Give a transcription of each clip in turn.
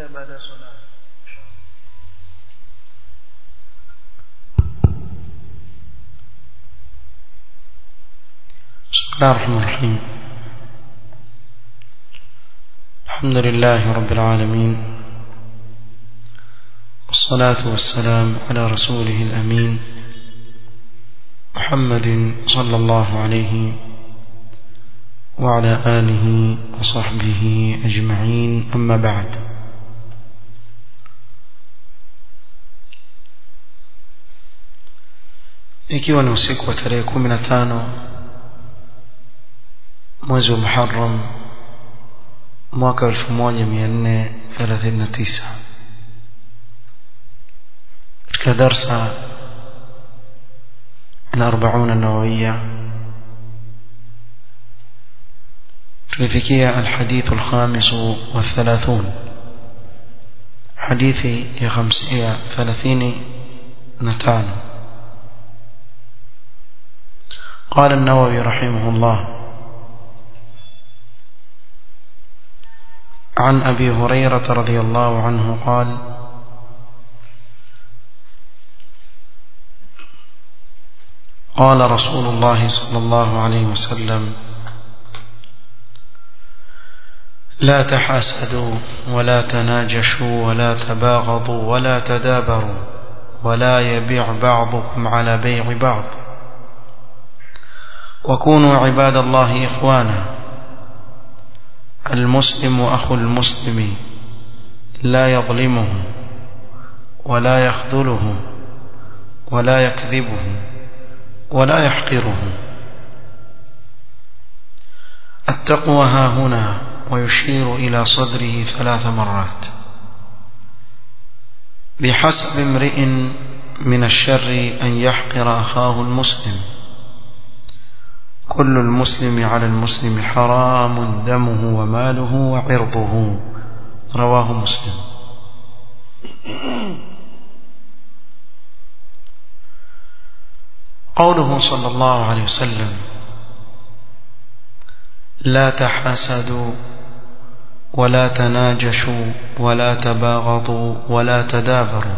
tuendelee baada ya swala. بسم الله الرحمن الرحيم. الحمد لله رب العالمين، والصلاة والسلام على رسوله الأمين محمد صلى الله عليه وعلى آله وصحبه أجمعين، أما بعد. ikiwa ni usiku wa tarehe 15 mwezi wa Muharram mwaka 1439 katika darsa al-40 an-nawawiyya tulifikia al-hadith al-khamis wa 30 hadithi ya 35. قال النووي رحمه الله: عن أبي هريرة رضي الله عنه قال: قال رسول الله صلى الله عليه وسلم: لا تحاسدوا ولا تناجشوا ولا تباغضوا ولا تدابروا ولا يبيع بعضكم على بيع بعض، وكونوا عباد الله إخوانا، المسلم أخو المسلم لا يظلمه ولا يخذله ولا يكذبه ولا يحقره. التقوى ها هنا، ويشير إلى صدره 3 مرات. بحسب امرئ من الشر أن يحقر أخاه المسلم، كل المسلم على المسلم حرام دمه وماله وعرضه. رواه مسلم. قوله صلى الله عليه وسلم: لا تحاسدوا ولا تناجشوا ولا تباغضوا ولا تدابروا،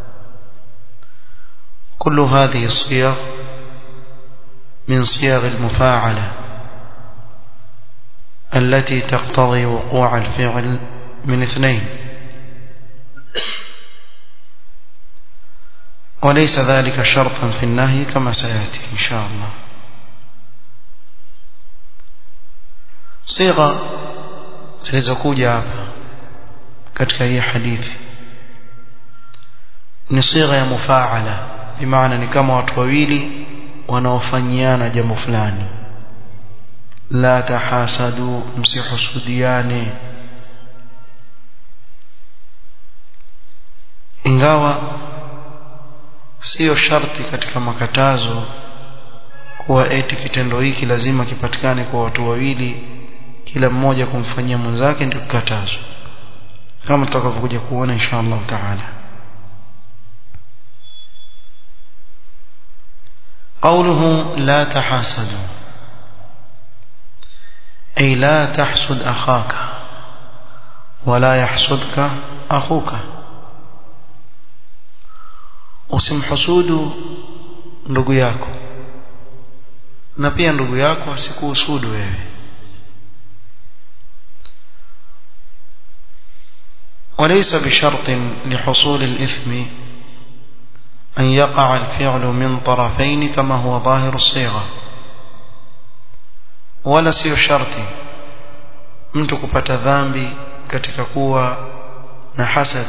كل هذه الصيغ من صيغ المفاعلة التي تقتضي وقوع الفعل من 2، وليس ذلك شرطا في النهي كما سيأتي إن شاء الله. صيغة zilizokuja hapa katika hii hadithi ni sigha ya mufaala, bimaana ni kama watu wawili wanaofanyiana jambo fulani. La tahasadu, msihusudiane. Ingawa sio sharti katika makatazo kuwa eti kitendo hiki lazima kipatikane kwa watu wawili, kila mmoja kumfanyia mwenzake ndio kukatazwa, kama tutakavyokuja kuona insha Allah taala. قوله لا تحاسدوا أي لا تحسد أخاك ولا يحسدك أخوك. usimhusudu ndugu yako na pia ndugu yako asikuhusudu wewe. وليس بشرط لحصول الإثم أن يقع الفعل من طرفين كما هو ظاهر الصيغة، ولا sio sharti mtu kupata dhambi katika kuwa na hasad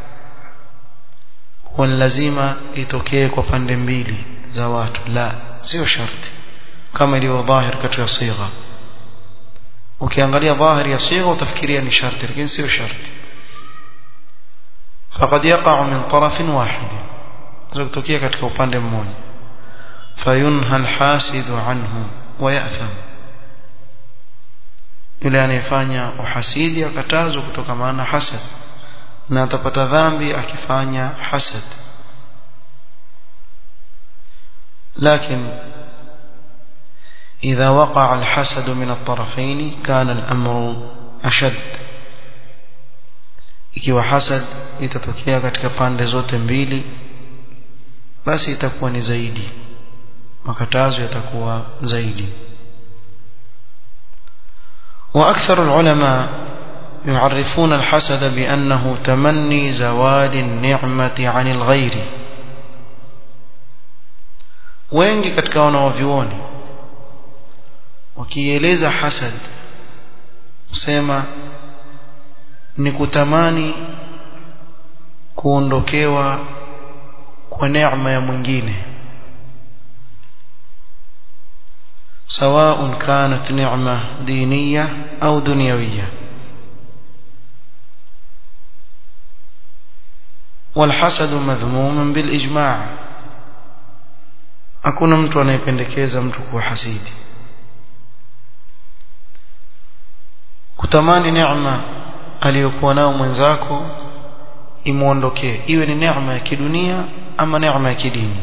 kwa lazima itokee kwa pande mbili za watu. La, sio sharti kama ilivyo dhahir katika sigha. ukiangalia dhahiri ya sigha utafikiria ni sharti, lakini sio sharti. فقد يقع من طرف واحد، kutokea katika upande mmoja. فينهى الحاسد عنه ويأثم، yule anayefanya uhasidi akatazwa kutokana na hasad na atapata dhambi akifanya hasad. لكن إذا وقع الحسد من الطرفين كان الأمر أشد. ikiwa hasad itatokea katika pande zote mbili basi itakuwa ni zaidi, makatazo yatakuwa zaidi. وأكثر العلماء يعرفون الحسد بأنه تمني زوال النعمة عن الغير. wengi katika wanavyuoni wakieleza hasad usema ni kutamani kuondokewa kwa neema ya mwingine, سواء كانت نعمة دينية أو دنيوية. والحسد مذموم بالإجماع. hakuna mtu anayependekeza mtu kuwa hasidi. kutamani neema aliyokuwa nao mwenzako imuondokee, iwe ni neema ya kidunia ama neema ya kidini.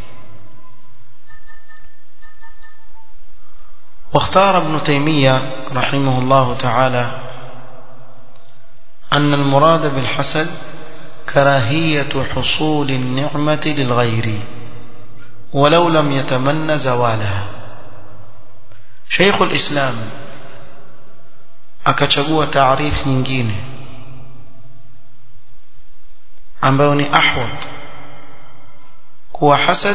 واختار ابن تيمية رحمه الله تعالى أن المراد بالحسد كراهية حصول النعمة للغير ولو لم يتمنى زوالها. شيخ الإسلام akachagua taarifu nyingine ambayo ni ahwat kuwa hasad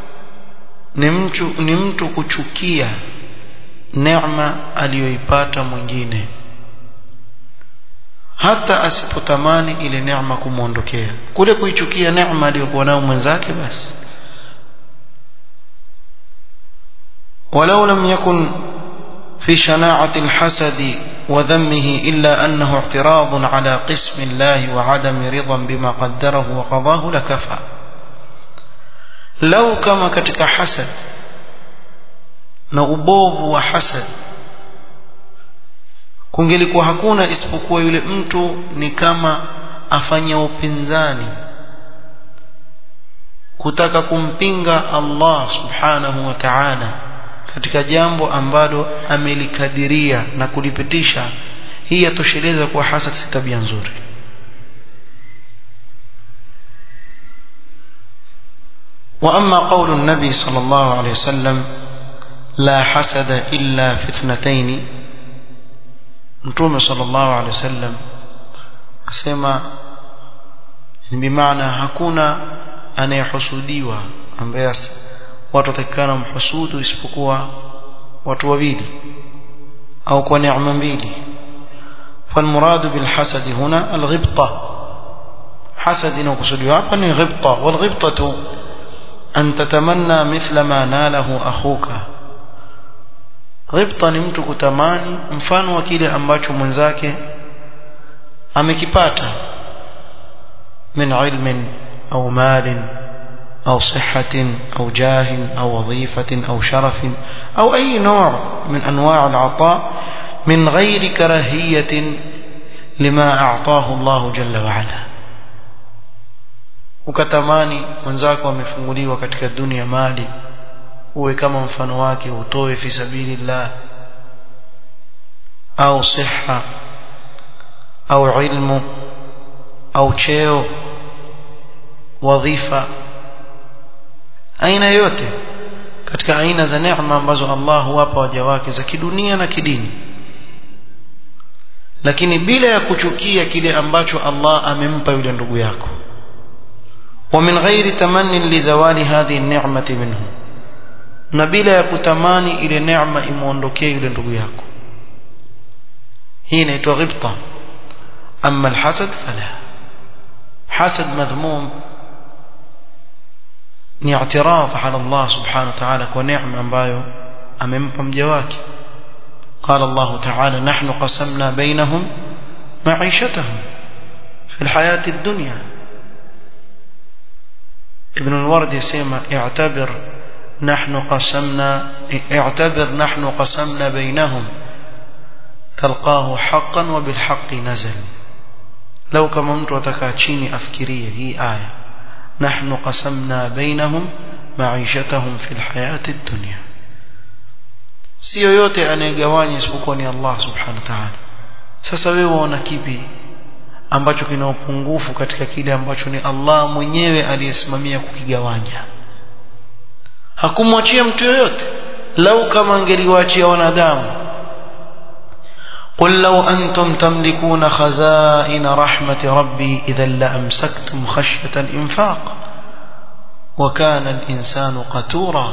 ni mtu kuchukia neema aliyoipata mwingine hata asipotamani ile neema kumuondokea, kule kuichukia neema aliyokuwa nayo mwenzake basi. ولو لم يكن في شناعة الحسد وذمه إلا أنه اعتراض على قسم الله وعدم رضا بما قدره وقضاه لكفى. لو كما كتك حسد نغبوه وحسد kungelikuwa hakuna isipokuwa yule mtu ni kama afanya upinzani kutaka kumpinga Allah subhanahu wa ta'ala katika jambo ambalo amelikadiria na kulipitisha, hii yatosheleza kuwa hasad si tabia nzuri. واما قول النبي صلى الله عليه وسلم لا حسد الا في اثنتين، mtume sallallahu alaihi wasallam asema ni bimaana hakuna anayehusudiwa ambaye watu watakana mhusudu isipokuwa watu wawili au kwa neema mbili. فالمراد بالحسد هنا الغبطة. حسد نقصد hapa ni ghibta. والغبطة أن تتمنى مثل ما ناله أخوك. ghibta ni mtu kutamani mfano wa kile ambacho mwenzake amekipata min ilmin au malin أو صحة أو جاه أو وظيفة أو شرف أو أي نوع من أنواع العطاء من غير كراهية لما أعطاه الله جل وعلا. ukatamani mwenzako amefunguliwa katika dunia mali, uwe kama mfano wake utoe fi sabilillah, au siha au ilmu au cheo wadhifa, aina yote katika aina za neema ambazo Allah huwapa waja wake za kidunia na kidini, lakini bila ya kuchukia kile ambacho Allah amempa yule ndugu yako. wa min ghairi tamanni li zawali hadhihi an-ni'mati minhu, na bila ya kutamani ile neema imuondokee yule ndugu yako. hii inaitwa ghibta. amma al-hasad fala. hasad madhmum ni i'tiraf ala Allah subhanahu wa ta'ala kwa neema ambayo amempa mja wake. قال الله تعالى نحن قسمنا بينهم معيشتهم في الحياة الدنيا. ابن الورد يسمى اعتبر نحن قسمنا بينهم تلقاه حقا وبالحق نزل. لو كما mtu atakaa chini afikirie hii aya نحن قسمنا بينهم معيشتهم في الحياة الدنيا, sio yote anayegawanya isipokuwa ni Allah subhanahu wa ta'ala. sasa wewe unaona kipi ambacho kina upungufu katika kile ambacho ni Allah mwenyewe aliyesimamia kukigawanya. Hakumwachia mtu yoyote. Lau kama angeliwaachia wanadamu, قل لو أنتم تملكون خزائن رحمة ربي إذا لأمسكتم خشية الإنفاق وكان الإنسان قتورا.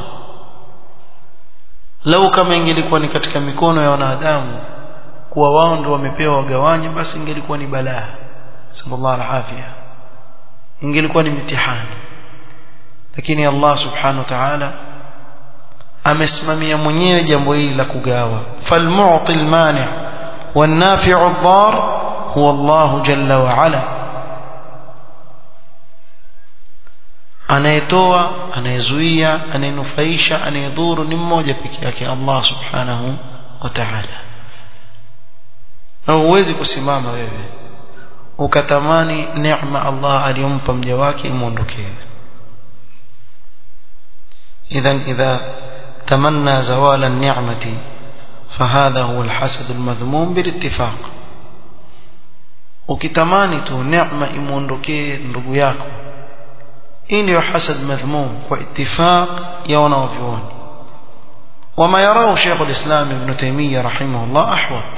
لو كما ingelikuwa ni katika mikono ya wanadamu kuwa wao ndio wamepewa wagawanye, basi ingelikuwa ni balaa, sallallahu alaihi, ingelikuwa ni mtihani. Lakini Allah subhanahu wa ta'ala amesimamia mwenyewe jambo hili la kugawa. Falmu'ti almani' والنافع الضار هو الله جل وعلا. anayetoa, anayezuia, anayenufaisha, anayedhuru ni mmoja pekee yake, Allah subhanahu wa ta'ala. Na huwezi kusimama wewe ukatamani neema Allah aliyompa mja wake imuondokee. idhan idha tamanna zawala an-ni'mati فهذا هو الحسد المذموم بالاتفاق. ukitamani tu neema imuondokee ndugu yako, hii ndio hasad madhmum kwa ittifaq ya wanavyuoni. وما يراه شيخ الإسلام ابن تيمية رحمه الله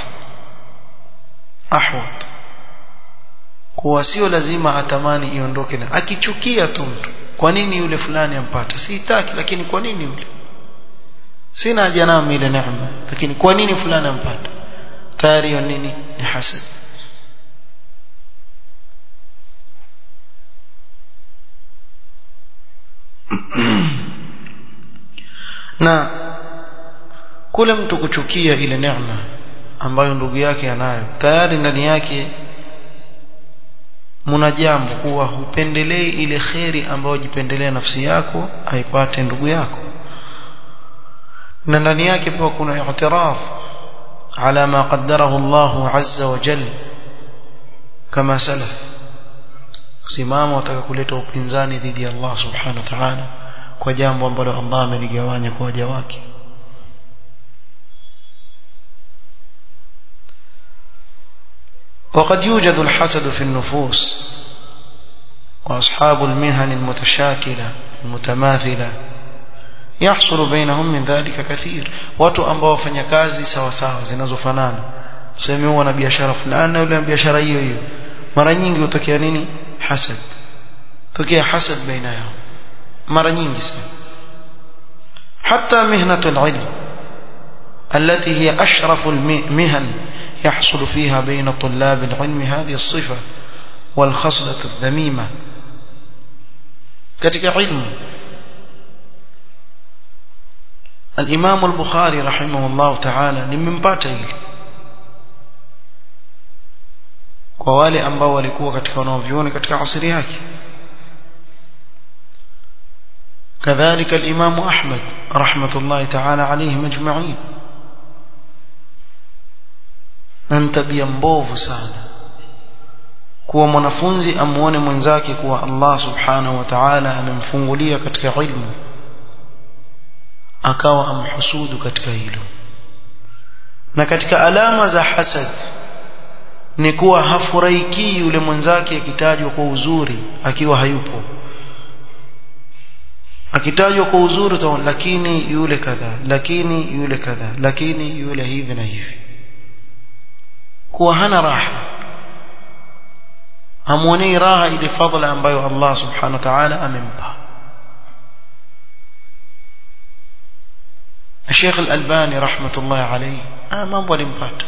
أحوط kuwa sio lazima atamani iondoke, na akichukia tu mtu, kwa nini yule fulani ampata, sitaki, lakini kwa nini yule, sina haja na ile neema, lakini kwa nini fulani ampata, tayari hiyo nini ni hasad. Na kule mtu kuchukia ile neema ambayo ndugu yake anayo, tayari ndani yake muna jambo kuwa hupendelei ile khairi ambayo jipendelea nafsi yako aipate ndugu yako, na ndani yake pia kuna i'tiraf ala ma qaddarahu Allah azza wa jalla kama salaf. Simama wataka kuleta upinzani dhidi ya Allah subhanahu wa ta'ala kwa jambo ambalo Allah ameligawanya kwa waja wake. وقد يوجد الحسد في النفوس وأصحاب المهن المتشاكلة المتماثلة يحصل بينهم من ذلك كثير. watu ambao wafanya kazi sawa sawa zinazofanana, tuseme huwa na biashara fulani na yule na biashara hiyo hiyo, mara nyingi hutokea nini? Hasad. tokea hasad baina yao mara nyingi sana. حتى مهنة العلم التي هي أشرف المهن يحصل فيها بين طلاب العلم هذه الصفة والخصلة الذميمة. katika ilmu, الإمام البخاري رحمه الله تعالى nimempata hili kwa wale ambao walikuwa katika wanavyuoni katika asili yake. كذلك الإمام أحمد رحمة الله تعالى عليهم أجمعين. ننتبه mbovu sana kuwa mwanafunzi amuone mwenzake kuwa Allah subhanahu wa ta'ala amemfungulia katika ilmu, akawa amhusudu katika hilo. Na katika alama za hasad ni kuwa hafurahiki yule mwenzake akitajwa kwa uzuri akiwa hayupo, akitajwa kwa uzuri tu, lakini yule kadha, lakini yule kadha, lakini yule hivi na hivi, kuwa hana raha, hamuoni raha ile fadhila ambayo Allah subhanahu wa ta'ala amempa. Sheikh Al-Albani rahmatullah alayhi mambo alimpata,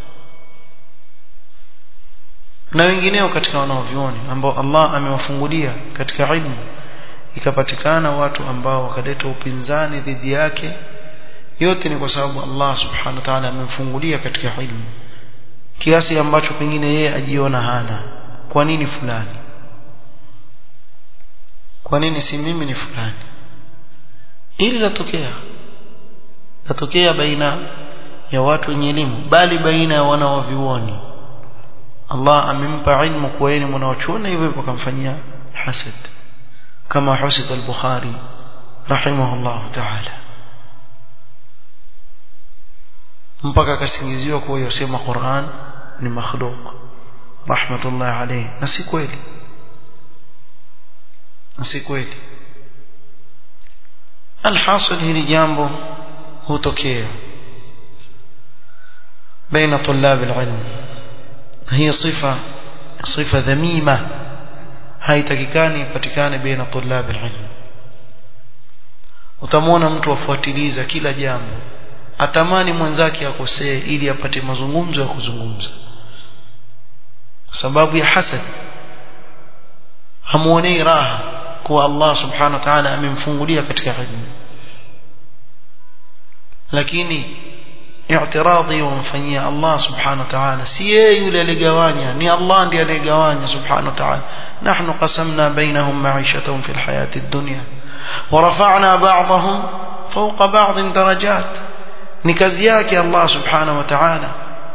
na wengineo katika wanaovioni ambao Allah amewafungulia katika ilmu, ikapatikana watu ambao wakaleta upinzani dhidi yake. Yote ni kwa sababu Allah subhanahu wa ta'ala amemfungulia katika ilmu kiasi ambacho pengine yeye ajiona hana. Kwa nini fulani? Kwa nini si mimi ni fulani? Ili latokea baina ya watu wenye elimu, bali baina ya wanaovioni. Allah amempa ilmu kwa yeye mwanachuoni, hivyo akamfanyia hasad, kama hasad al-Bukhari rahimahullah ta'ala, mpaka akasingiziwa kwa yosema Qur'an ni makhluq, rahmatullah alayhi, na si kweli, alhasil hili jambo hutokea baina tulab alilm. Hii sifa dhamima haitakikani ipatikane baina tulab alilm. Utamwona mtu afuatiliza kila jambo, atamani mwenzake akosee ili apate mazungumzo ya kuzungumza, sababu ya hasad. Hamuonei raha kwa Allah subhanahu wa ta'ala amemfungulia katika ilmu, lakini i'tiradhi wamfanyia Allah subhanahu wa ta'ala. Si yeye yule aliyegawanya, ni Allah ndiye aliyegawanya subhanahu wa ta'ala. Nahnu qasamna bainahum ma'ishatahum fil hayati ad-dunya wa rafa'na ba'dahum fawqa ba'din darajat. Ni kazi yake Allah subhanahu wa ta'ala.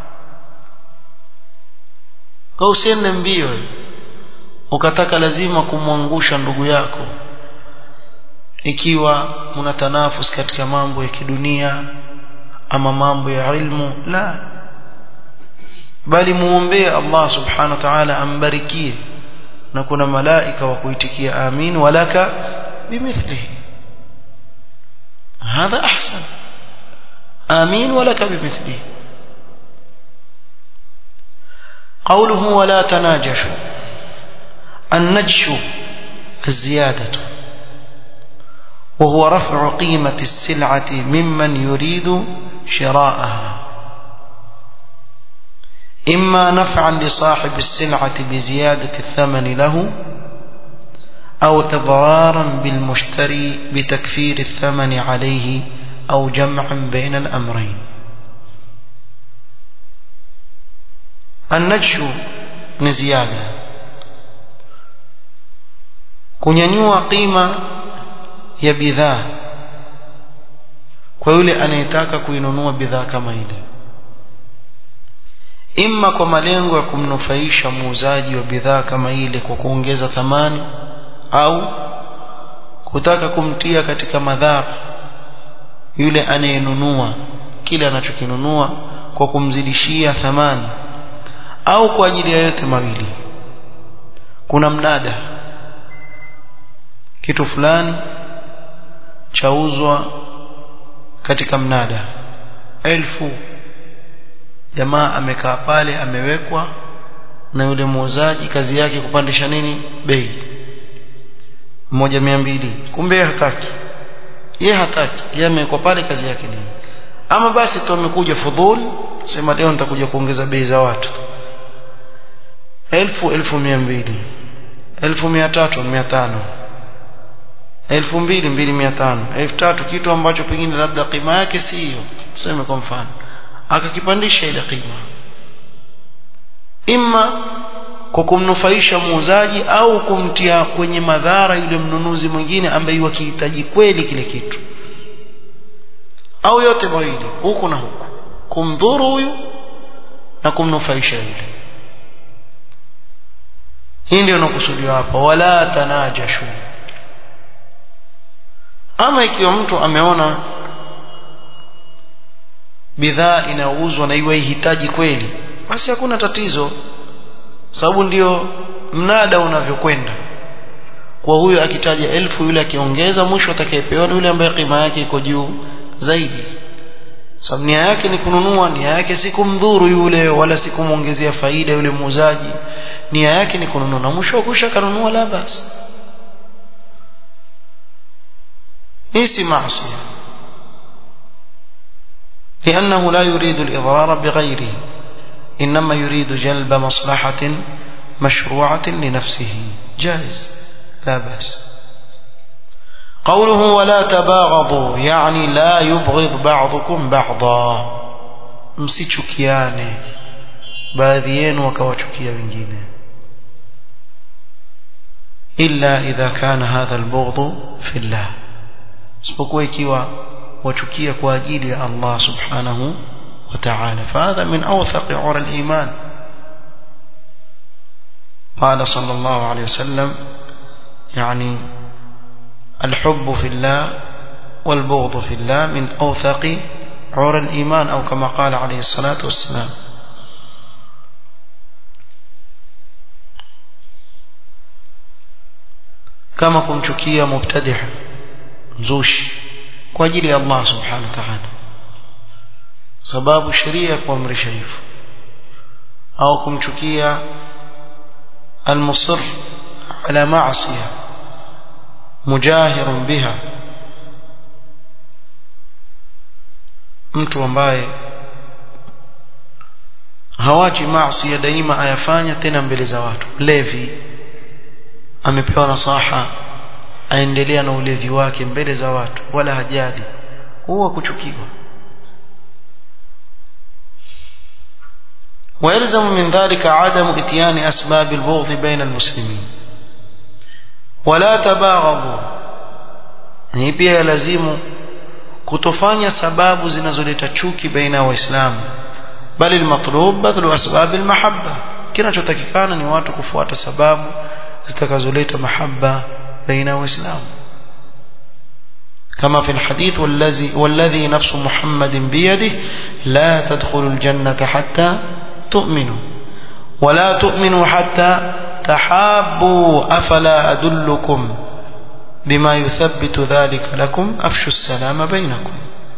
Kwa usiende mbio ukataka lazima kumwangusha ndugu yako ikiwa mnatanafus katika mambo ya kidunia ama mambo ya ilmu, la, bali muombee Allah subhanahu wa ta'ala ambarikie, na kuna malaika wa kuitikia amin walaka bimithlihi. Hadha ahsan, amin walaka bimithlihi. قوله ولا تناجشوا. النجش الزيادة، وهو رفع قيمة السلعة ممن يريد شراءها، إما نفعا لصاحب السلعة بزيادة الثمن له، أو إضرارا بالمشتري بتكثير الثمن عليه، أو جمعا بين الأمرين. النجش نزيادة، kunyanyua qima ya bidhaa kwa yule anayetaka kuinunua bidhaa kama ile, imma kwa malengo ya kumnufaisha muuzaji wa bidhaa kama ile kwa kuongeza thamani, au kutaka kumtia katika madhara yule anayenunua kile anachokinunua kwa kumzidishia thamani, au kwa ajili ya yote mawili. Kuna mnada, kitu fulani chauzwa katika mnada 1000, jamaa amekaa pale amewekwa na yule muuzaji kazi yake kupandisha nini bei 1200, kumbe yeye hataki, yeye amekuwa pale kazi yake nini. Ama basi tu amekuja fudhul, sema leo nitakuja kuongeza bei za watu 1000, 1200, 1300, 500, 2000, 2500, 3000, kitu ambacho pengine labda qima yake si hiyo, tuseme kwa mfano, akakipandisha ile qima, imma kwa kumnufaisha muuzaji au kumtia kwenye madhara yule mnunuzi mwingine ambaye wakihitaji kweli kile kitu, au yote mawili, huku na huku, kumdhuru huyu na kumnufaisha yule. Hii ndio inakusudiwa hapa, wala tanajashu. Ama ikiwa mtu ameona bidhaa inauzwa na iwahitaji kweli, basi hakuna tatizo, sababu ndio mnada unavyokwenda. Kwa huyo akitaja 1000, yule akiongeza, mwisho atakayepewa yule ambaye qima yake iko juu zaidi, sababu nia yake ni kununua, nia yake si kumdhuru yule wala si kumuongezea faida yule muuzaji, nia yake ni kununua, na mwisho kusha kanunua, la basi. ليس معصية، لأنه لا يريد الإضرار بغيره، إنما يريد جلب مصلحة مشروعة لنفسه، جائز لا بأس. قوله ولا تباغضوا، يعني لا يبغض بعضكم بعضا، msichukiane baadhi yenu wakawachukia wengine, إلا إذا كان هذا البغض في الله، isipokuwa ikiwa wachukia kwa ajili ya Allah subhanahu wa ta'ala. Fahadha min awthaq 'ura al-iman. Qala sallallahu alayhi wasallam, yani al-hubb fi Allah wal-bughd fi Allah min awthaq 'ura al-iman, au kama qala alayhi الصلاة والسلام. عور الإيمان، أو كما قال عليه الصلاة والسلام. يعني الحب في الله والبغض في الله من أوثق عور الإيمان، أو كما قال عليه الصلاة والسلام. من أوثق عور الإيمان. أو كما قال عليه الصلاة والسلام. kama kumchukia mubtadi' mzushi kwa ajili ya Allah subhanahu wa ta'ala, sababu sheria kuamrisha hivyo, au kumchukia almusir ala ma'siyah mujahirun biha, mtu ambaye hawachi maasi daima ayafanya tena mbele za watu. Levi amepewa nasaha aendelea na ulevi wake mbele za watu wala hajali, huwa kuchukiwa. ويلزم من ذلك عدم اتيان أسباب البغض بين المسلمين ولا تباغضوا. hii pia lazimu kutofanya sababu zinazoleta chuki baina ya waislamu, bali almatlub badlu asbab almahabba, kinachotakikana ni watu kufuata sababu zitakazoleta mahabba baina ya waislamu, كما في الحديث والذي نفس محمد بيده لا تدخلوا الجنة حتى تؤمنوا ولا تؤمنوا حتى تحابوا أفلا أدلكم بما يثبت ذلك لكم أفشوا السلام بينكم.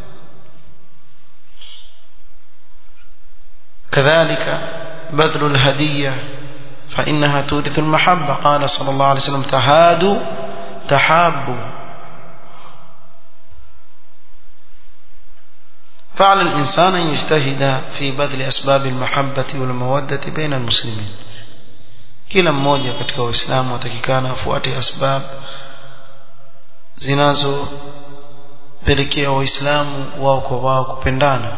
كذلك بذل الهدية فإنها تورث المحبة، قال صلى الله عليه وسلم تهادوا تحابوا. فعلى الإنسان أن يجتهد في بذل أسباب المحبة والمودة بين المسلمين. kila mmoja katika waislamu watakikana afuate asbab zinazopelekea waislamu wao kwa wao kupendana,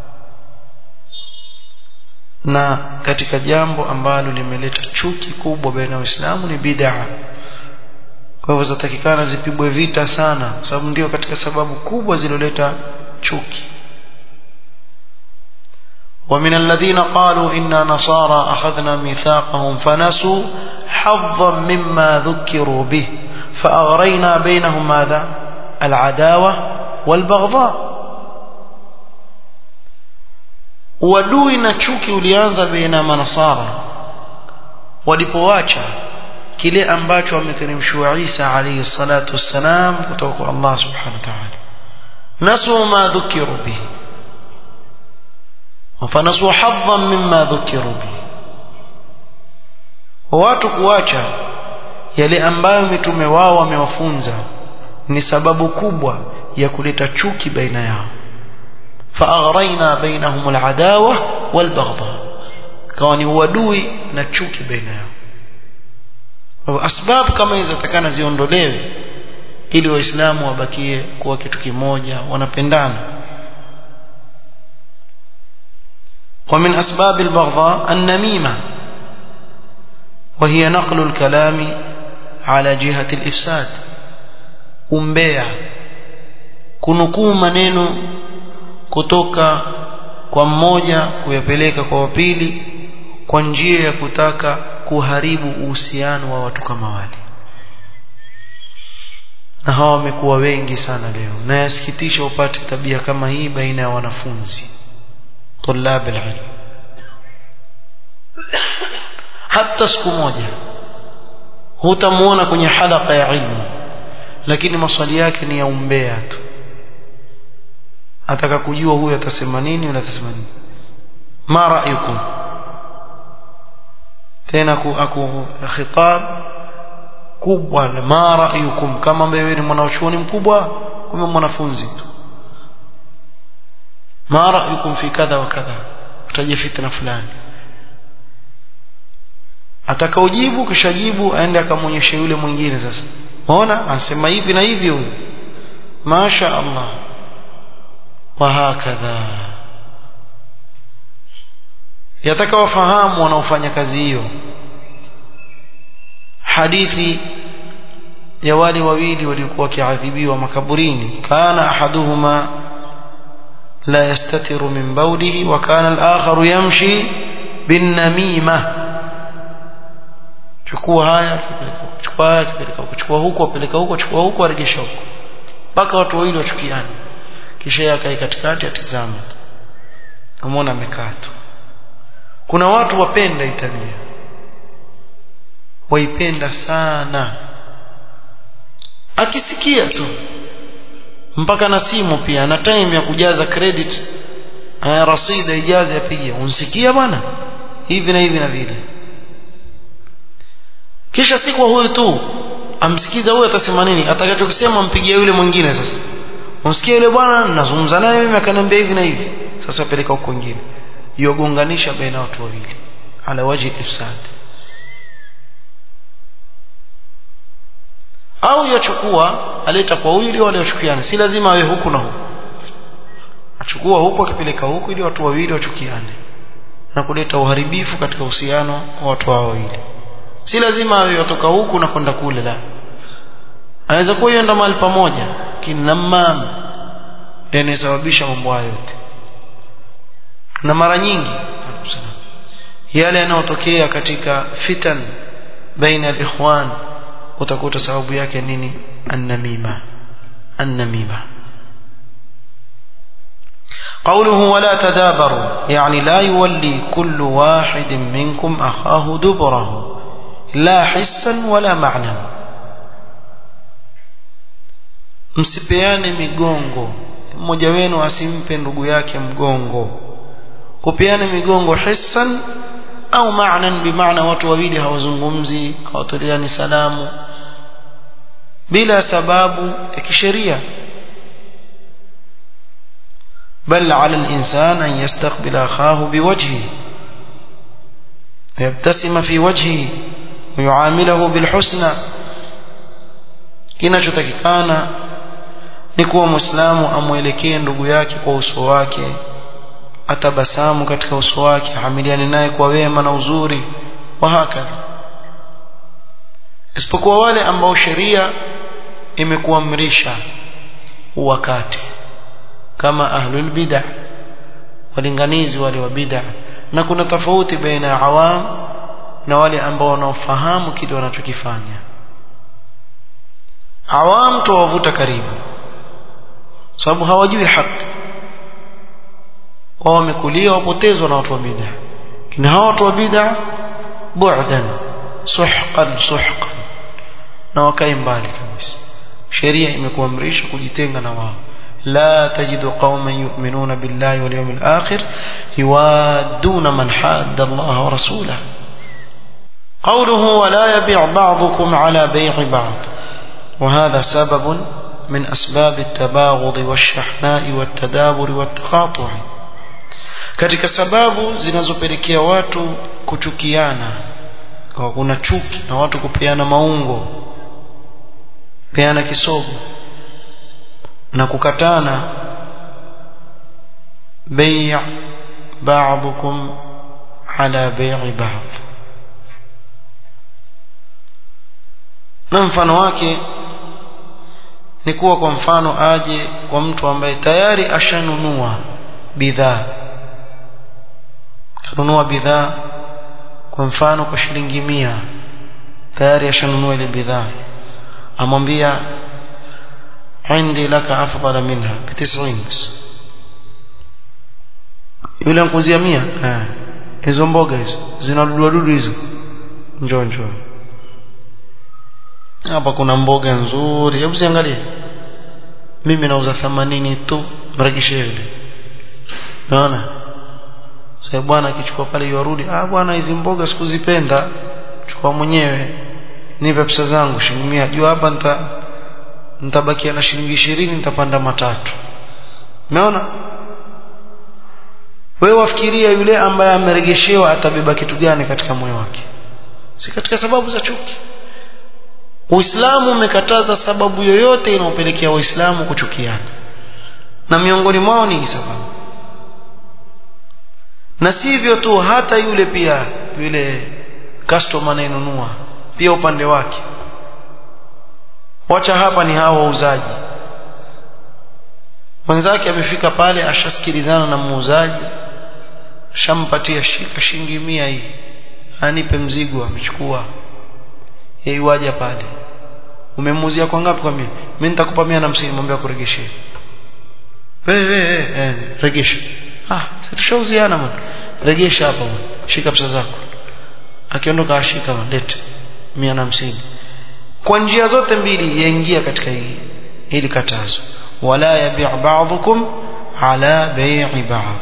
na katika jambo ambalo limeleta chuki kubwa baina ya waislamu ni bid'a. Kwa hivyo zatakikana zipigwe vita sana, kwa sababu ndio katika sababu kubwa zilizoleta chuki. ومن الذين قالوا إنا نصارى أخذنا ميثاقهم فنسوا حظا مما ذكروا به فأغرينا بينهم ماذا؟ العداوة والبغضاء. wadui na chuki ulianza baina manasara walipoacha kile ambacho ameteremshwa Isa alayhi salatu wassalam kutoka kwa Allah subhanahu wa ta'ala. nasu ma dhukiru bihi وفنسوا حظا مما ذكروا به. watu kuacha yale ambayo mitume wao wamewafunza ni sababu kubwa ya kuleta chuki baina yao. فأغرينا بينهم العداوة والبغضاء, كوني uadui na chuki baina yao. Asbab kama hizo takana ziondolewe ili waislamu wabakie kuwa kitu kimoja, wanapendana. ومن أسباب البغضاء النميمة، وهي نقل الكلام على جهة الإفساد. umbea, kunukuu maneno kutoka kwa mmoja kuyapeleka kwa wapili kwa njia ya kutaka kuharibu uhusiano wa watu kama wale. Na hawa wamekuwa wengi sana leo, na yasikitisha upate tabia kama hii baina ya wanafunzi طلاب العلم. hata siku moja hutamuona kwenye halaka ya ilmu, lakini maswali yake ni ya umbea tu. ataka kujua huyu atasema nini na atasema nini. ma ra'yukum, tena aku khitab kubwa, ma ra'yukum, kama wewe ni mwanachuoni mkubwa kama mwanafunzi tu. ما رأيكم في كذا وكذا, utaje fitna fulani. Atakaojibu kishajibu aende akamonyesha yule mwingine. Sasa unaona anasema hivi na hivi huyu, masha Allah, wa hakadha. Yataka wafahamu wanaofanya kazi hiyo hadithi ya wale wawili waliokuwa wakiadhibiwa makaburini. kana ahaduhuma لا يستتر من بوله وكان الآخر يمشي بالنميمة. chukua haya chukua haya chukua huko peleka huko, chukua huko aregesha huko, mpaka watu wawili wachukiane. kisha yakae katikati atizame, umeona amekaa tu. kuna watu wapenda tabia, waipenda sana, akisikia tu mpaka na simu pia na time ya kujaza credit rasida ijaze apige unsikia bwana hivi na hivi na vile kisha si kwa huyo tu amsikiza huyo atasema nini atakachokisema mpigie yule mwingine sasa unsikia yule bwana nazungumza naye mimi akaniambia hivi na hivi sasa peleka huko kwingine yogonganisha baina watu wawili ala waji ifsad au yachukua aleta kwa huyu ili wale wachukiane si lazima awe huku na huku achukua huku akipeleka huku ili watu wawili wachukiane na kuleta uharibifu katika uhusiano wa watu hao wawili si lazima awe watoka huku na kwenda kule la anaweza kuwa yenda mahali pamoja kinamam ndio inasababisha mambo hayo yote na mara nyingi yale yanayotokea katika fitan baina al-ikhwan utakuta sababu yake nini an-namima قوله ولا تدابروا يعني لا يولي كل واحد منكم أخاه دبره لا حسا ولا معنى msipeane migongo mmoja wenu asimpe ndugu yake mgongo kupeana migongo hissan au ma'nan bimaana watu wawili hawazungumzi hawatoleani salamu bila sababu ya kisheria بل على الإنسان أن يستقبل أخاه بوجهه ويبتسم في وجهه ويعامله بالحسنى kinachotakikana ni kuwa muislamu amuelekee ndugu yake kwa uso wake atabasamu katika uso wake hamiliane naye kwa wema na uzuri wa hakika isipokuwa wale ambao sheria imekuamrisha wakati kama ahlul bid'ah walinganizi wale wa bid'ah na kuna tofauti baina ya awam na wale ambao wanaofahamu kile wanachokifanya awam tuwavuta karibu sababu hawajui haki wao wamekulia wapotezwa na watu wa bid'ah kina hao watu wa bid'ah bu'dan suhqan na wakae mbali kabisa sheria imekuamrisha kujitenga na wao لا تجد قوما يؤمنون بالله واليوم الآخر يوادون من حاد الله ورسوله قوله ولا يبيع بعضكم على بيع بعض وهذا سبب من أسباب التباغض والشحناء والتدابر والتقاطع katika sababu zinazopelekea watu kuchukiana kwa kuna chuki na watu kupeana maungo peana kisogo na kukatana bay' ba'dukum ala bay'i ba'd na mfano wake ni kuwa kwa mfano aje kwa mtu ambaye tayari ashanunua bidhaa kanunua bidhaa kwa mfano kwa shilingi 100 tayari ashanunua ile bidhaa amwambia عندي لك أفضل منها ب90 بس yule ankuzia 100 hizo mboga hizo zinadudu hizo njoo hapa kuna mboga nzuri hebu ziangalie mimi nauza 80 tu mrekishie yule naona sasa bwana akichukua pale yorudi bwana hizi mboga sikuzipenda chukua mwenyewe nipe pesa zangu shilingi 100 jua hapa nitabakia na shilingi 20 nitapanda matatu umeona wewe wafikiria yule ambaye ameregeshewa atabeba kitu gani katika moyo wake si katika sababu za chuki Uislamu umekataza sababu yoyote inayopelekea Waislamu kuchukiana na miongoni mwao ni sababu na sivyo tu hata yule pia yule customer anayenunua pia upande wake wacha hapa ni hao wauzaji mwenzake amefika pale ashasikilizana na muuzaji shampatia shilingi 100 hii anipe mzigo amechukua yeye waje pale umemuuzia kwa ngapi kwa 100 mimi nitakupa 150 mwambie akuregeshe regesha tushauriana man regesha hapa shika pesa zako akiondoka ashika lete 150 kwa njia zote mbili yaingia katika hili katazo. Wala yabi' ba'dukum ala bay'i ba'd.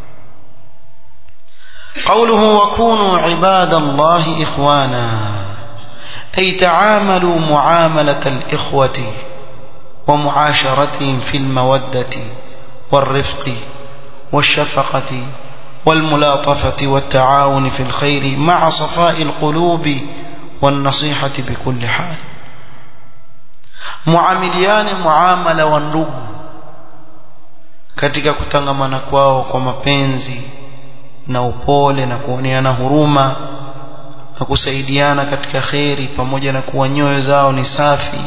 قوله وكونوا عباد الله إخوانا أي تعاملوا معاملة الإخوة ومعاشرتهم في المودة والرفق والشفقة والملاطفة والتعاون في الخير مع صفاء القلوب والنصيحة بكل حال. معامليان معاملة والنdugu katika kutangamana kwao kwa mapenzi na upole na kuoneana huruma na kusaidiana katika khairi, pamoja na kuwa nyoyo zao ni safi,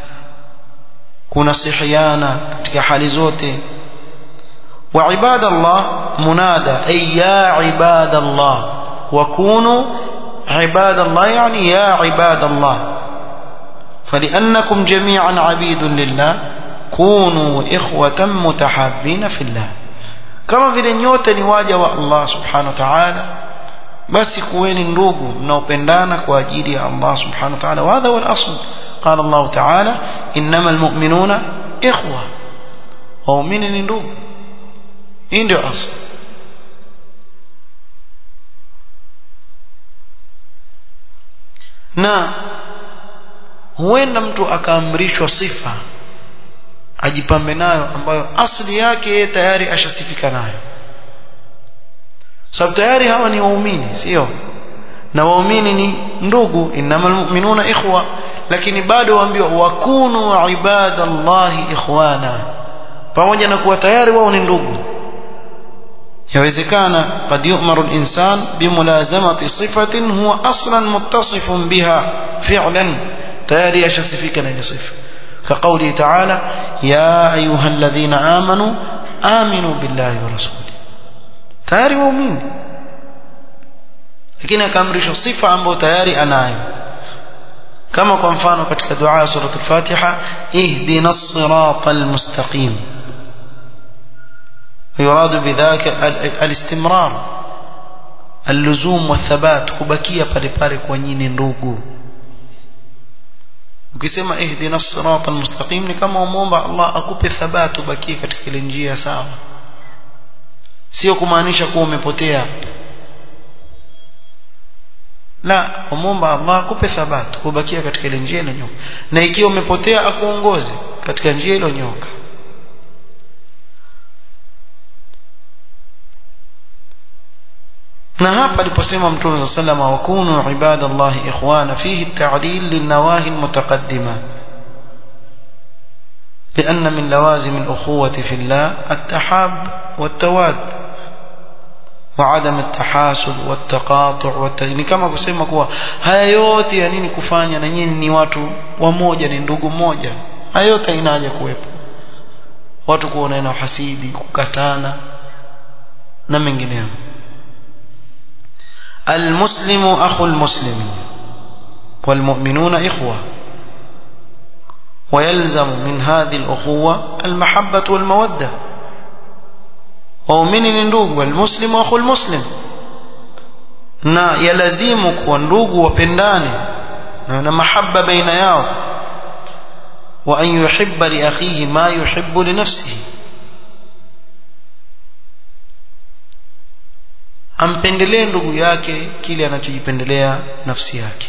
kunasihiana katika hali zote. Wa ibadallah munada ay ya ibadallah wa kunu ibadallah, yani ya ibadallah فلأنكم جميعا عبيد لله كونوا إخوة متحابين في الله. kama vile nyote ni waja wa Allah subhanahu wa ta'ala, basi kuweni ndugu mnaopendana kwa ajili ya Allah subhanahu wa ta'ala. Wa hadha huwa al-asl. Qala Allah ta'ala innamal mu'minuna ikhwa, waumini ni ndugu. Hii ndio asli. Na huenda mtu akaamrishwa sifa ajipambe nayo ambayo asili yake tayari ashasifika nayo, sababu tayari hawa ni waumini, sio? Na waumini ni ndugu, innamal mu'minuna ikhwa, lakini bado waambiwa wakunu ibadallahi ikhwana, pamoja na kuwa tayari wao ni ndugu. yawezekana qad yu'maru al-insan bimulazamati sifatin huwa aslan muttasifun biha fi'lan, tayari ashasifika na ile sifa. كقوله تعالى يا أيها الذين آمنوا آمنوا بالله ورسوله، tayari waumini, lakini akaamrishwa sifa ambayo tayari anayo. kama kwa mfano katika dua sura al-Fatiha ihdinas siratal mustaqim, yuradu bidhaka al-istimrar al-luzum wa-thabat, kubakia pale pale kwa nyinyi ndugu. Ukisema ihdinas siratal mustaqim ni kama umuomba Allah akupe thabatu, bakie katika ile njia sawa, sio kumaanisha kuwa umepotea. La, umuomba Allah akupe thabatu, kubakia katika ile njia iliyonyoka, na ikiwa umepotea akuongoze katika njia iliyonyoka. na hapa aliposema Mtume sallallahu alayhi wasallam wakunu ibadallahi ikhwana, fihi at-ta'dil lin-nawahi al-mutaqaddima, لأن من لوازم الأخوة في الله التحاب والتواد وعدم التحاسد والتقاطع ni kama kusema kuwa haya yote ya nini kufanya na nyinyi ni watu wamoja, ni ndugu moja. Haya yote inaje kuwepo watu kuoneana uhasidi, kukatana na mengineyo. المسلم أخو المسلم والمؤمنون إخوة، ويلزم من هذه الأخوة المحبة والمودة. ومؤمن ndugu والمسلم أخو المسلم، na yalazimu kuwa ndugu wapendane na mahaba baina yao. wa an yuhibba li akhihi ma yuhibbu li nafsihi, ampendelee ndugu yake kile anachojipendelea nafsi yake.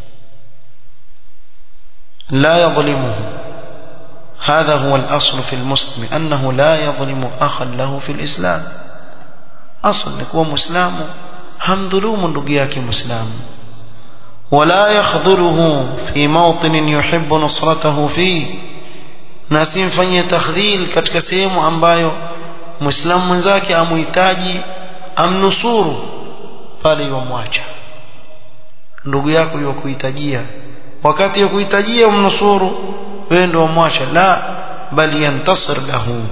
la yadhlimuhu, hadha huwa al-asl fi al-muslim, annahu la yadhlimu akhan lahu fi al-islam. asl ni kuwa muislamu hamdhulumu ndugu yake muislamu, wala yakhdhuluhu fi mawtin yuhibbu nusratahu fi, na simfanyie takhdhil katika sehemu ambayo muislamu mwenzake amuhitaji amnusuru, pale yomwacha. ndugu yako yukuhitajia, wakati yukuhitajia umnusuru, wewe ndio umwacha. la, bali yantasir lahu.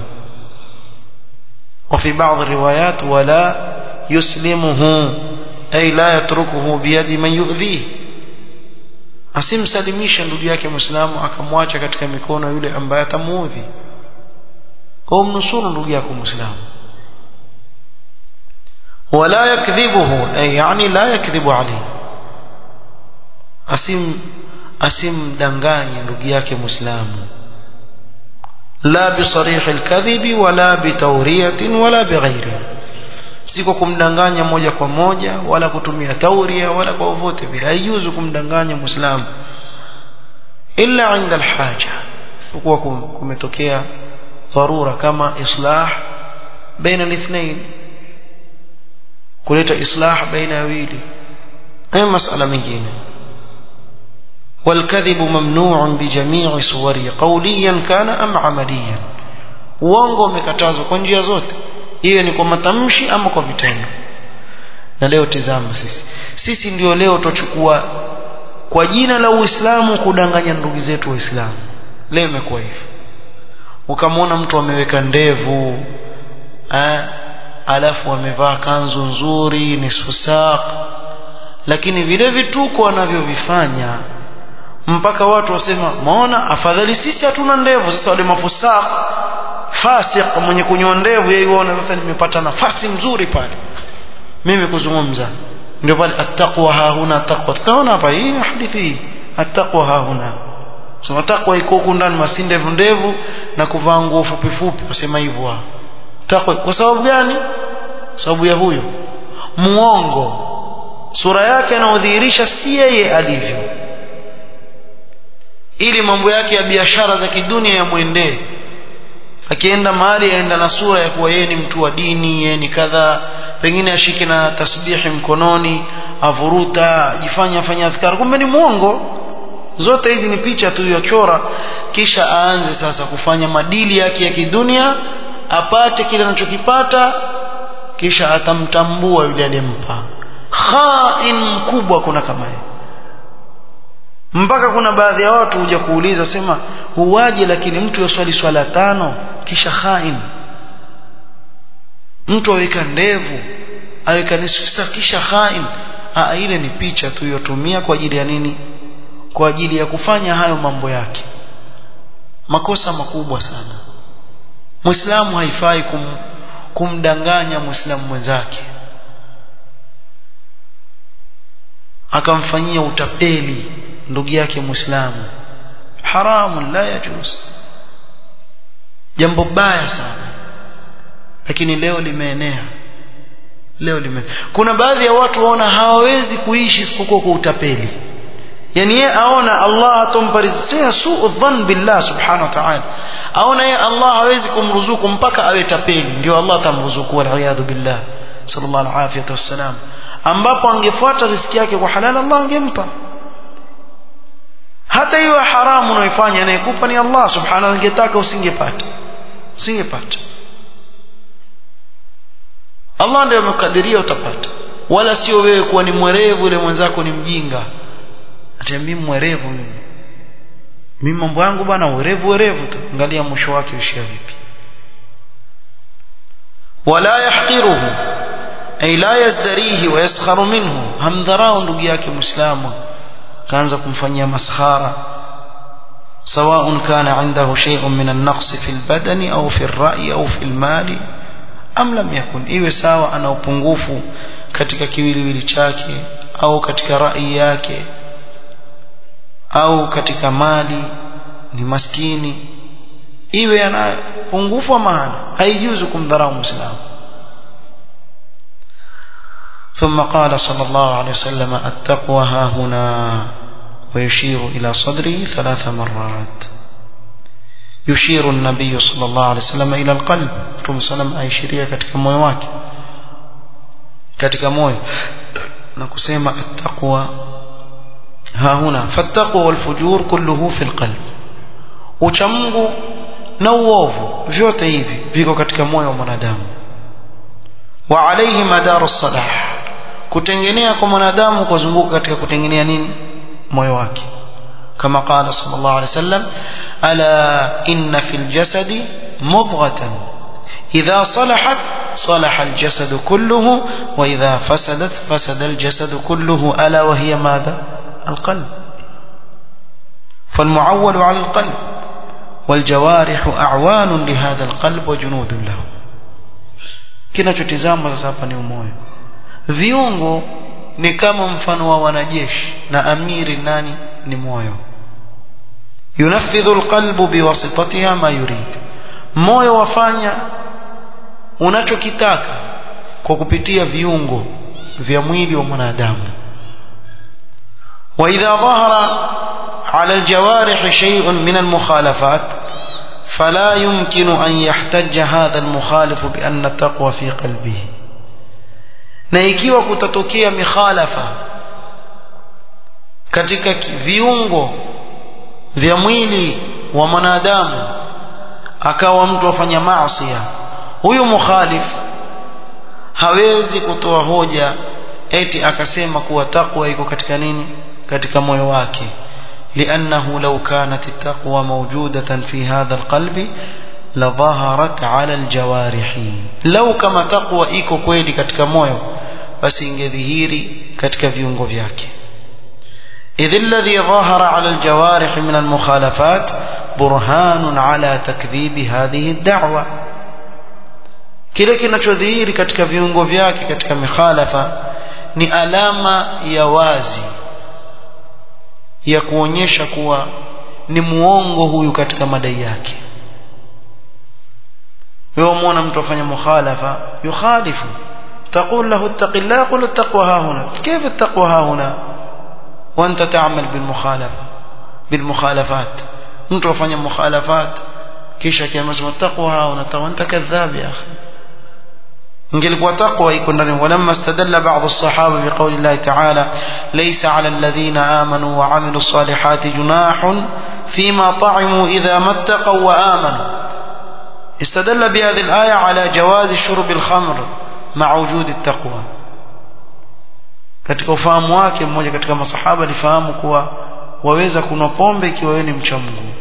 وفي بعض الروايات ولا يسلمه أي لا يتركه بيد من يؤذيه، asimsalimisha ndugu yake muislamu akamwacha katika mikono yule ambaye atamuudhi. kwa mnusuru ndugu yako muislamu. ولا يكذبه أي يعني لا يكذب عليه، asimdanganye ndugu yake Muislamu, la bisarih alkadhibi wala bitawriyatin wala bighairi, siko kumdanganya moja kwa moja wala kutumia tauria wala kwa vote vile. Haijuzu kumdanganya Muislamu illa inda alhaja, kwa kumetokea dharura kama islah baina alithnain, kuleta islah baina wawili, na masala mengine. والكذب ممنوع بجميع صوره قوليا كان ام عمليا, uongo umekatazwa kwa njia zote, iwe ni kwa matamshi ama kwa vitendo. Na leo tazama, sisi ndio leo tuchukua kwa jina la Uislamu kudanganya ndugu zetu Waislamu. Leo imekuwa hivyo, ukamwona mtu ameweka ndevu alafu amevaa kanzu nzuri nisfu saq, lakini vile vituko wanavyovifanya mpaka watu wasema maona afadhali sisi hatuna ndevu. Sasa wale mafusaq fasiq mwenye kunyoa ndevu yeye huona sasa nimepata nafasi nzuri pale mimi kuzungumza. Ndio pale attaqwa hahuna taqwa, tunaona hapa hii hadithi attaqwa hahuna. So taqwa iko huko ndani, masinde ndevu na kuvaa nguo fupi fupi, wasema hivyo taqwa. Kwa sababu gani? Sababu ya huyo muongo, sura yake anaodhihirisha si yeye alivyo, ili mambo yake ya biashara za kidunia yamuendee. Akienda mahali aenda na sura ya kuwa yeye ni mtu wa dini, yeye ni kadha, pengine ashike na tasbihi mkononi, avuruta, ajifanya afanya adhkar, kumbe ni muongo. Zote hizi ni picha tu yochora, kisha aanze sasa kufanya madili yake ya kidunia, apate kile anachokipata, kisha atamtambua yule aliyempa. Khain mkubwa kuna kama yeye. Mpaka kuna baadhi ya watu huja kuuliza, sema huwaje lakini mtu yoswali swala 5 kisha khain, mtu aweka ndevu aweka nisfu kisha khain. Ile ni picha tu yotumia kwa ajili ya nini? Kwa ajili ya kufanya hayo mambo yake. Makosa makubwa sana. Muislamu haifai kumdanganya Muislamu mwenzake, akamfanyia utapeli ndugu yake Muislamu. Haramu, la yajuz, jambo baya sana. Lakini leo limeenea. Kuna baadhi ya watu waona hawawezi kuishi isipokuwa kwa utapeli. Yani yeye aona Allah atompa riziki, suu dhann billah subhanahu wa ta'ala, aona yeye Allah hawezi kumruzuku mpaka awe tapeli ndio Allah atamruzuku, wal iyad billah, sallallahu alaihi wasallam. Ambapo angefuata riziki yake kwa halal Allah angempa. Hata hiyo haramu unaifanya anayekupa ni Allah subhanahu, angetaka usingepata. Allah ndiye amekadiria utapata, wala sio wewe kuwa ni mwerevu ile mwenzako ni mjinga. Ati mimi mwerevu, mimi mambo yangu bwana werevu tu, angalia mwisho wake ushia vipi. Wala yahqiruhu ay la yazdarihi wa yaskharu minhu, hamdharau ndugu yake Muislamu, kaanza kumfanyia maskhara. سواء كان عنده شيء من النقص في البدن أو في الرأي أو في المال am lam yakun, iwe sawa ana upungufu katika kiwiliwili chake au katika rai yake au katika mali, ni maskini, iwe ana upungufu wa maana, haijuzu kumdharau Muislamu. ثم قال صلى الله عليه وسلم التقوى ها هنا، ويشير إلى صدره 3 مرات. يشير النبي صلى الله عليه وسلم إلى القلب، ثم سلم أيشيريا katika moyo wake, katika moyo, na kusema التقوى ها هنا. فالتقوى والفجور كله في القلب. uchamungu na uovu vyote hivi viko katika moyo wa mwanadamu. wa alayhi madaru salah, kutengenea kwa mwanadamu kuzunguka katika kutengenea nini? Moyo wake. كما قال صلى الله عليه وسلم ألا إن في الجسد مضغة إذا صلحت صلح الجسد كله وإذا فسدت فسد الجسد كله ألا وهي ماذا؟ القلب. فالمعول على القلب والجوارح أعوان لهذا القلب وجنود له. kinachotizama sasa hapa ni moyo. Viungo ni kama mfano wa wanajeshi, na amiri nani? Ni moyo. yunafidhu alqalbu biwasitatiha ma yurid, moyo wafanya unachokitaka kwa kupitia viungo vya mwili wa mwanadamu. wa idha dhahara ala aljawarih shay'un min almukhalafat fala yumkinu an yahtajja hadha almukhalif bi anna taqwa fi qalbihi, na ikiwa kutatokea mikhalafa katika viungo vya mwili wa mwanadamu, akawa mtu afanya maasi, huyu mukhalif hawezi kutoa hoja eti akasema kuwa takwa iko katika nini, katika moyo wake. لأنه لو كانت التقوى موجودة في هذا القلب لظهرت على الجوارح، لو كما تقوى iko kweli katika moyo basi ingedhihiri katika viungo vyake. إذ الذي ظهر على الجوارح من المخالفات برهان على تكذيب هذه الدعوة، kile kinachodhihiri katika viungo vyake katika mikhalafa ni alama ya wazi ya kuonyesha kuwa ni muongo huyu katika madai yake. wewe muona mtu afanya mukhalafa, yukhalifu, taqul lahu ittaqillah, qul at-taqwa ha huna, kayfa at-taqwa ha huna wa anta ta'mal bil mukhalafat. mtu afanya mukhalafat kisha kiamsema taqwa ha huna, anta kadhab ya akhi. ingelikuwa taqwa iko ndani. walamma istadalla ba'd as-sahaba biqawli Allah ta'ala laysa 'ala alladhina amanu wa 'amilus salihati junahun fima ta'imu idha mattaqaw wa amanu. استدل بهذه الآية على جواز شرب الخمر مع وجود التقوى. katika ufahamu wake mmoja katika masahaba alifahamu kuwa waweza kunywa pombe ikiwa wewe ni mcha Mungu.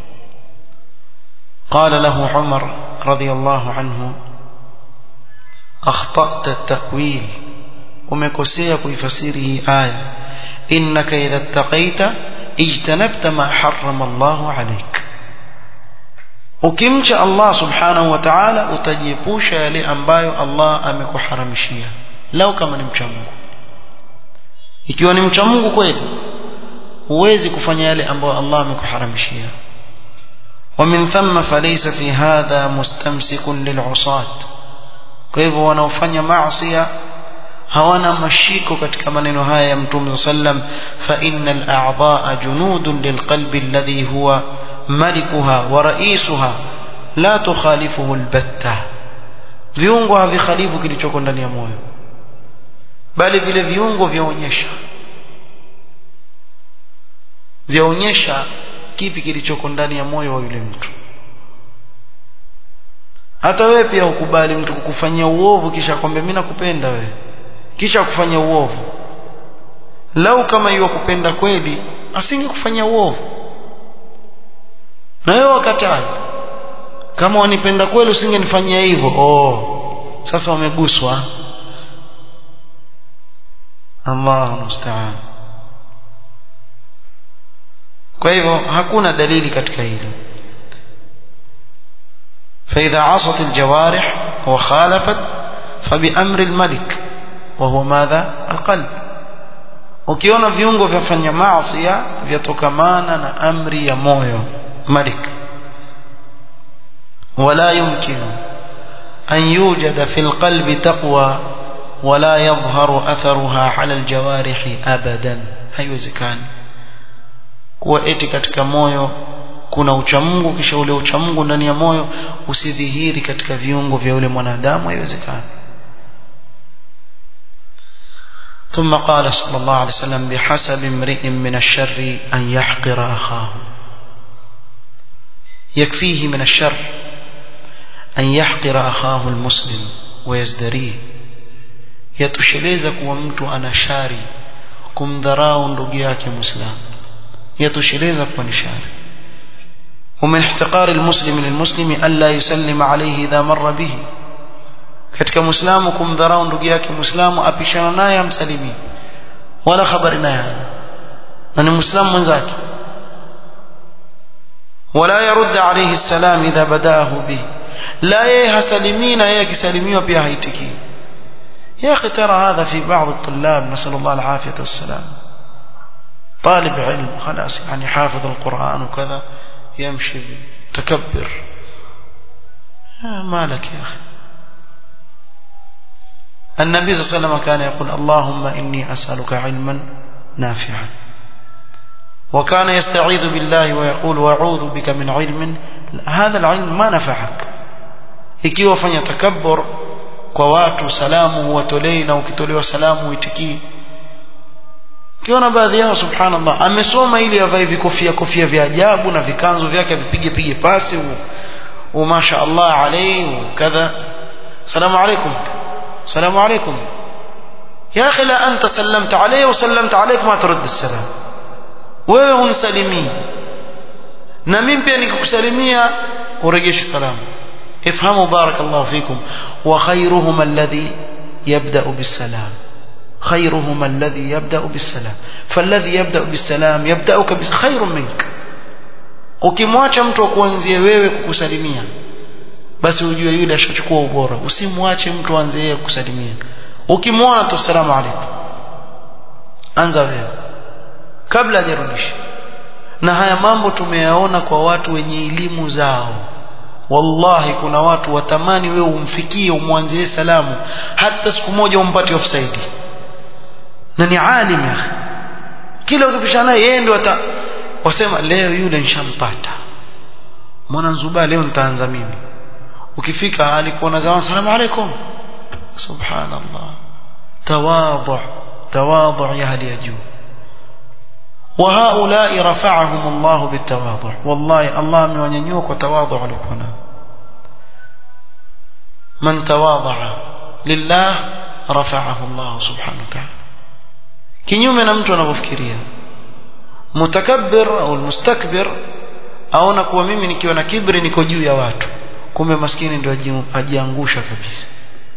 قال له عمر رضي الله عنه أخطأت التأويل، umekosea kuifasiri hii aya, innaka idha ittaqaita ijtanabta ma harrama Allahu alayk. ukimcha Allah subhanahu wa ta'ala utajiepusha yale ambayo Allah amekuharamishia, lau kama ni mcha Mungu. ikiwa ni mcha Mungu kweli huwezi kufanya yale ambayo Allah amekuharamishia. ومن ثم فليس في هذا مستمسك للعصاة. kwa hivyo wanaofanya maasi hawana mashiko katika maneno haya ya Mtume sallam, fa innal a'dha'a junudun lilqalbi alladhi huwa malikuha wa raisuha la tukhalifuhu albatta. viungo havikhalifu kilichoko ndani ya moyo, bali vile viungo vyaonyesha kipi kilichoko ndani ya moyo wa yule mtu. hata wewe pia ukubali mtu kukufanyia uovu kisha akwambia mimi nakupenda wewe, kisha kufanya uovu. lau kama yeye kupenda kweli asingekufanyia uovu, na wewe wakataa kama wanipenda kweli usingenifanyia hivyo. sasa wameguswa. Allahu musta'an. kwa hivyo hakuna dalili katika hilo. فإذا عصت الجوارح وخالفت فبأمر الملك وهو ماذا؟ القلب. ukiona viungo vyafanya maasi vyatokamana na amri ya moyo, malik. ولا يمكن أن يوجد في القلب تقوى ولا يظهر أثرها على الجوارح أبدا. haiwezekani kuwa eti katika moyo kuna uchamungu kisha ule uchamungu ndani ya moyo usidhihiri katika viungo vya yule mwanadamu, haiwezekani. ثم قال صلى الله عليه وسلم بحسب امرئ من الشر أن يحقر أخاه. يكفيه من الشر أن يحقر أخاه المسلم ويزدريه. yatosheleza kuwa mtu ana shari kumdharau ndugu yake muislamu, yatosheleza kuwa ni shari. ومن احتقار المسلم للمسلم ألا يسلم عليه إذا مر به. katika muislamu kumdharau ndugu yake muislamu apishana naye amsalimi wala habari naye, na ni muislamu mwenzake. ولا يرد عليه السلام إذا بدأه به. لا يهسلمين يكسلميوا بها هيتكي. يا أخي ترى هذا في بعض الطلاب، نسأل الله العافية والسلام. طالب علم خلاص يعني حافظ القرآن وكذا يمشي تكبر ما لك يا أخي. النبي صلى الله عليه وسلم كان يقول اللهم إني أسألك علما نافعا وكان يستعيذ بالله ويقول وأعوذ بك من علم هذا العلم ما نفعك. ikiwa fanya takabbur kwa watu salamu huwatolei na ukitolewa salamu uitikii. Kiona baadhi yao subhanallah amesoma ili avae kofia vya ajabu na vikanzo vyake vipige pasi وما الله عليه وكذا السلام عليكم السلام عليكم يا أخي لا أنت سلمت عليه وسلمت عليك ما ترد السلام wewe unisalimii na mimi pia nikikusalimia urejeshe salamu. افهموا بارك الله فيكم وخيرهما الذي يبدأ بالسلام خيرهما الذي يبدأ بالسلام فالذي يبدأ بالسلام يبدأك بخير منك. ukimwacha mtu kuanzia wewe kukusalimia basi ujue yule ashachukua ubora. Usimwache mtu aanze yeye kukusalimia. ukimwona tu salamu alaykum anza wewe kabla hajarudisha. na haya mambo tumeyaona kwa watu wenye elimu zao. wallahi kuna watu watamani wewe umfikie umwanzie salamu hata siku moja umpate offside na ni alim ya akhi. kila ukipishana yeye ndio wasema leo yule nishampata mwana Zuba leo nitaanza mimi. ukifika alikuwa zaman salamu alaykum subhanallah tawadhu ya hali ya juu. وهؤلاء رفعهم الله بالتواضع والله الله amewanyanyua kwa tawadhu walikuwa. من تواضع لله رفعه الله سبحانه وتعالى. kinyume na mtu anavyofikiria mutakabbir au mustakbir aona kuwa mimi nikiwa na kibri niko juu ya watu, kumbe maskini ndio ajiangusha kabisa.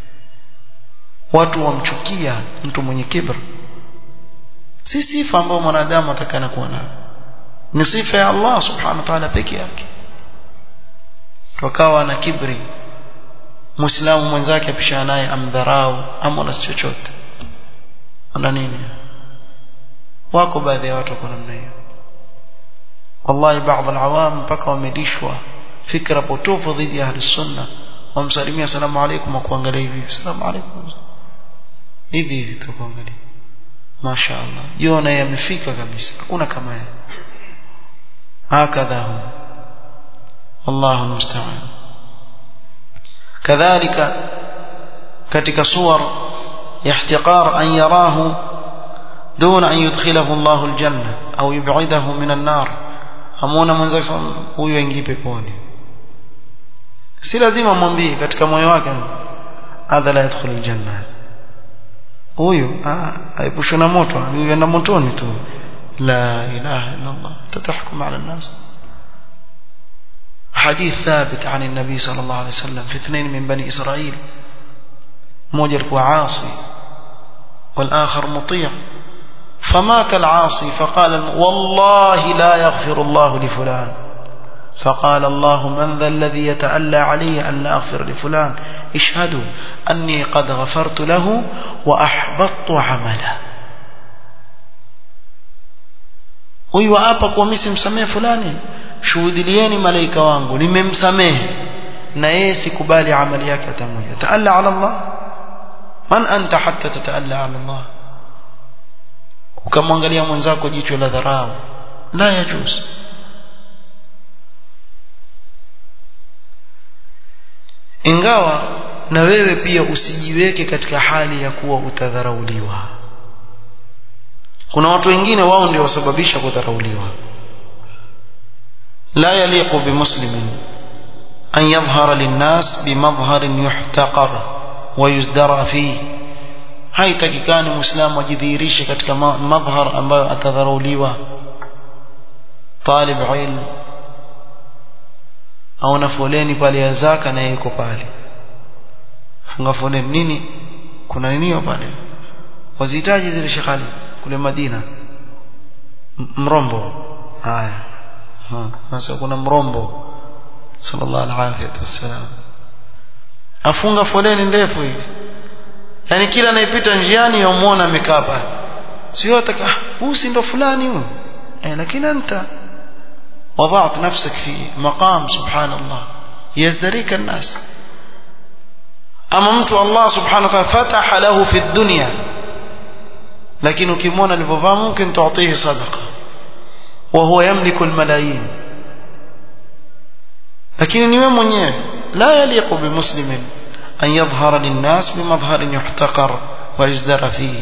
watu wamchukia mtu mwenye kibri. si sifa ambayo mwanadamu atakana kuwa nayo, ni sifa ya Allah subhanahu wa ta'ala pekee yake. tukawa na kibri muislamu mwenzake apishana naye amdharau amona si chochote ana nini. wako baadhi ya watu kwa namna hiyo wallahi. baadhi alawam mpaka wamelishwa fikra potofu dhidi ya ahli sunna. wamsalimia salamu alaykum wa kuangalia hivi salamu alaykum hivi tukuangalia mashaallah yona yamefika kabisa hakuna kama yeye. hakadha wallahu musta'an. kadhalika katika suwar ihtiqar an yarahu دون أن يدخله الله الجنة أو يبعده من النار. amona mwanzo huyu aingie peponi, si lazima mwambie katika moyo wake hadha la yadkhulu aljanna, huyu aibushwa na moto, huyu anaenda motoni tu. la ilaha illa Allah tatahkum ala الناس. حديث ثابت عن النبي صلى الله عليه وسلم في اثنين من بني إسرائيل، mmoja alikuwa عاصي والآخر مطيع. فمات العاصي فقال والله لا يغفر الله لفلان. فقال الله من ذا الذي يتألى علي أن لا أغفر لفلان اشهدوا أني قد غفرت له وأحبطت عمله. huyu hapa kwa mimi simsamehe fulani, shuhudilieni malaika wangu nimemsamehe na yeye sikubali amali yake hata moja. taalla ala Allah, man anta hatta tataalla ala Allah. ukamwangalia mwenzako jicho la dharau la yajuz. ingawa na wewe pia usijiweke katika hali ya kuwa utadharauliwa. kuna watu wengine wao ndio wasababisha kudharauliwa. la yaliqu bimuslimin an yadhhara linnas bimadhharin yuhtaqar wa yuzdara fihi. haitakikani muislamu ajidhihirishe katika madhhar ambayo atadharauliwa. talib ilm au na foleni pale ya zaka na yuko pale funga foleni nini, kuna nini pale, wazihitaji zile shekhali kule Madina mrombo. haya sasa kuna mrombo sallallahu alaihi wasallam afunga foleni ndefu hivi, yani kila anayepita njiani yamuona amekaa pale sio ataka huyu ndo fulani huyu lakini anta وضعت نفسك في مقام سبحان الله يزدريك الناس أممت الله سبحانه وتعالى فتح له في الدنيا لكن ukimwona alivyovaa mumkin تعطيه صدقة وهو يملك الملايين لكن ni wewe mwenyewe لا يليق بمسلم أن يظهر للناس بمظهر يحتقر ويزدر فيه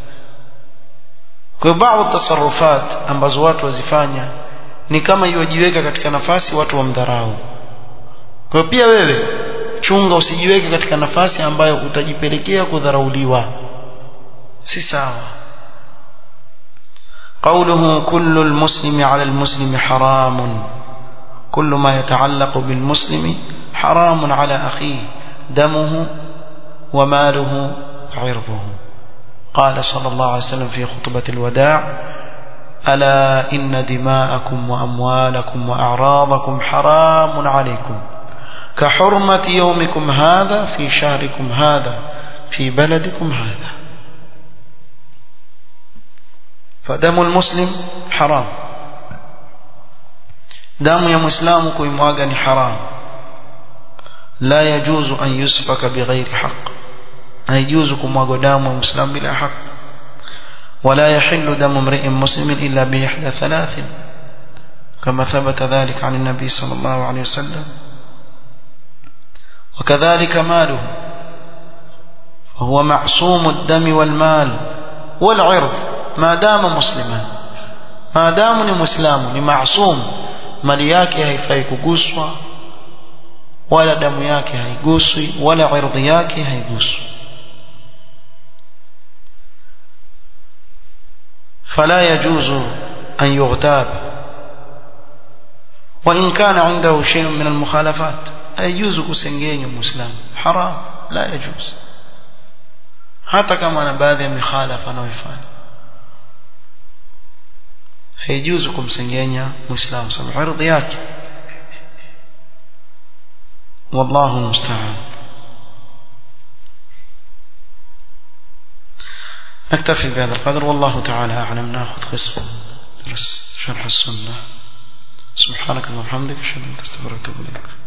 kwa baadhi tasarrufat ambazo watu wazifanya ni kama yujiweka katika nafasi watu wamdharau. Kwa pia wewe chunga usijiweke katika nafasi ambayo utajipelekea kudharauliwa. Si sawa. قوله كل المسلم على المسلم حرام كل ما يتعلق بالمسلم حرام على أخيه دمه وماله وعرضه. قال صلى الله عليه وسلم في خطبة الوداع ألا إن دماءكم وأموالكم وأعراضكم حرام عليكم كحرمة يومكم هذا في شهركم هذا في بلدكم هذا. فدم المسلم حرام دم يا مسلم كيمواغني حرام لا يجوز أن يسفك بغير حق لا يجوز كمواغ دم مسلم بلا حق ولا يحل دم امرئ مسلم إلا بإحدى ثلاث كما ثبت ذلك عن النبي صلى الله عليه وسلم وكذلك ماله فهو معصوم الدم والمال والعرض ما دام مسلما ما دام مسلم معصوم mali yake haifai kuguswa wala damu yake haiguswi wala ardhi yake haiguswi. فلا يجوز أن يغتاب وإن كان عنده شيء من المخالفات يجوز كسنجين المسلم حرام لا يجوز حتى كما نبادئ مخالفة نوفان يجوز كسنجين مسلم سمع عرضيات والله المستعان. نكتفي بهذا القدر والله تعالى أعلم. نأخذ قسم درس شرح السنة. سبحانك اللهم وبحمدك أشهد أن لا إله إلا أنت أستغفرك وأتوب إليك.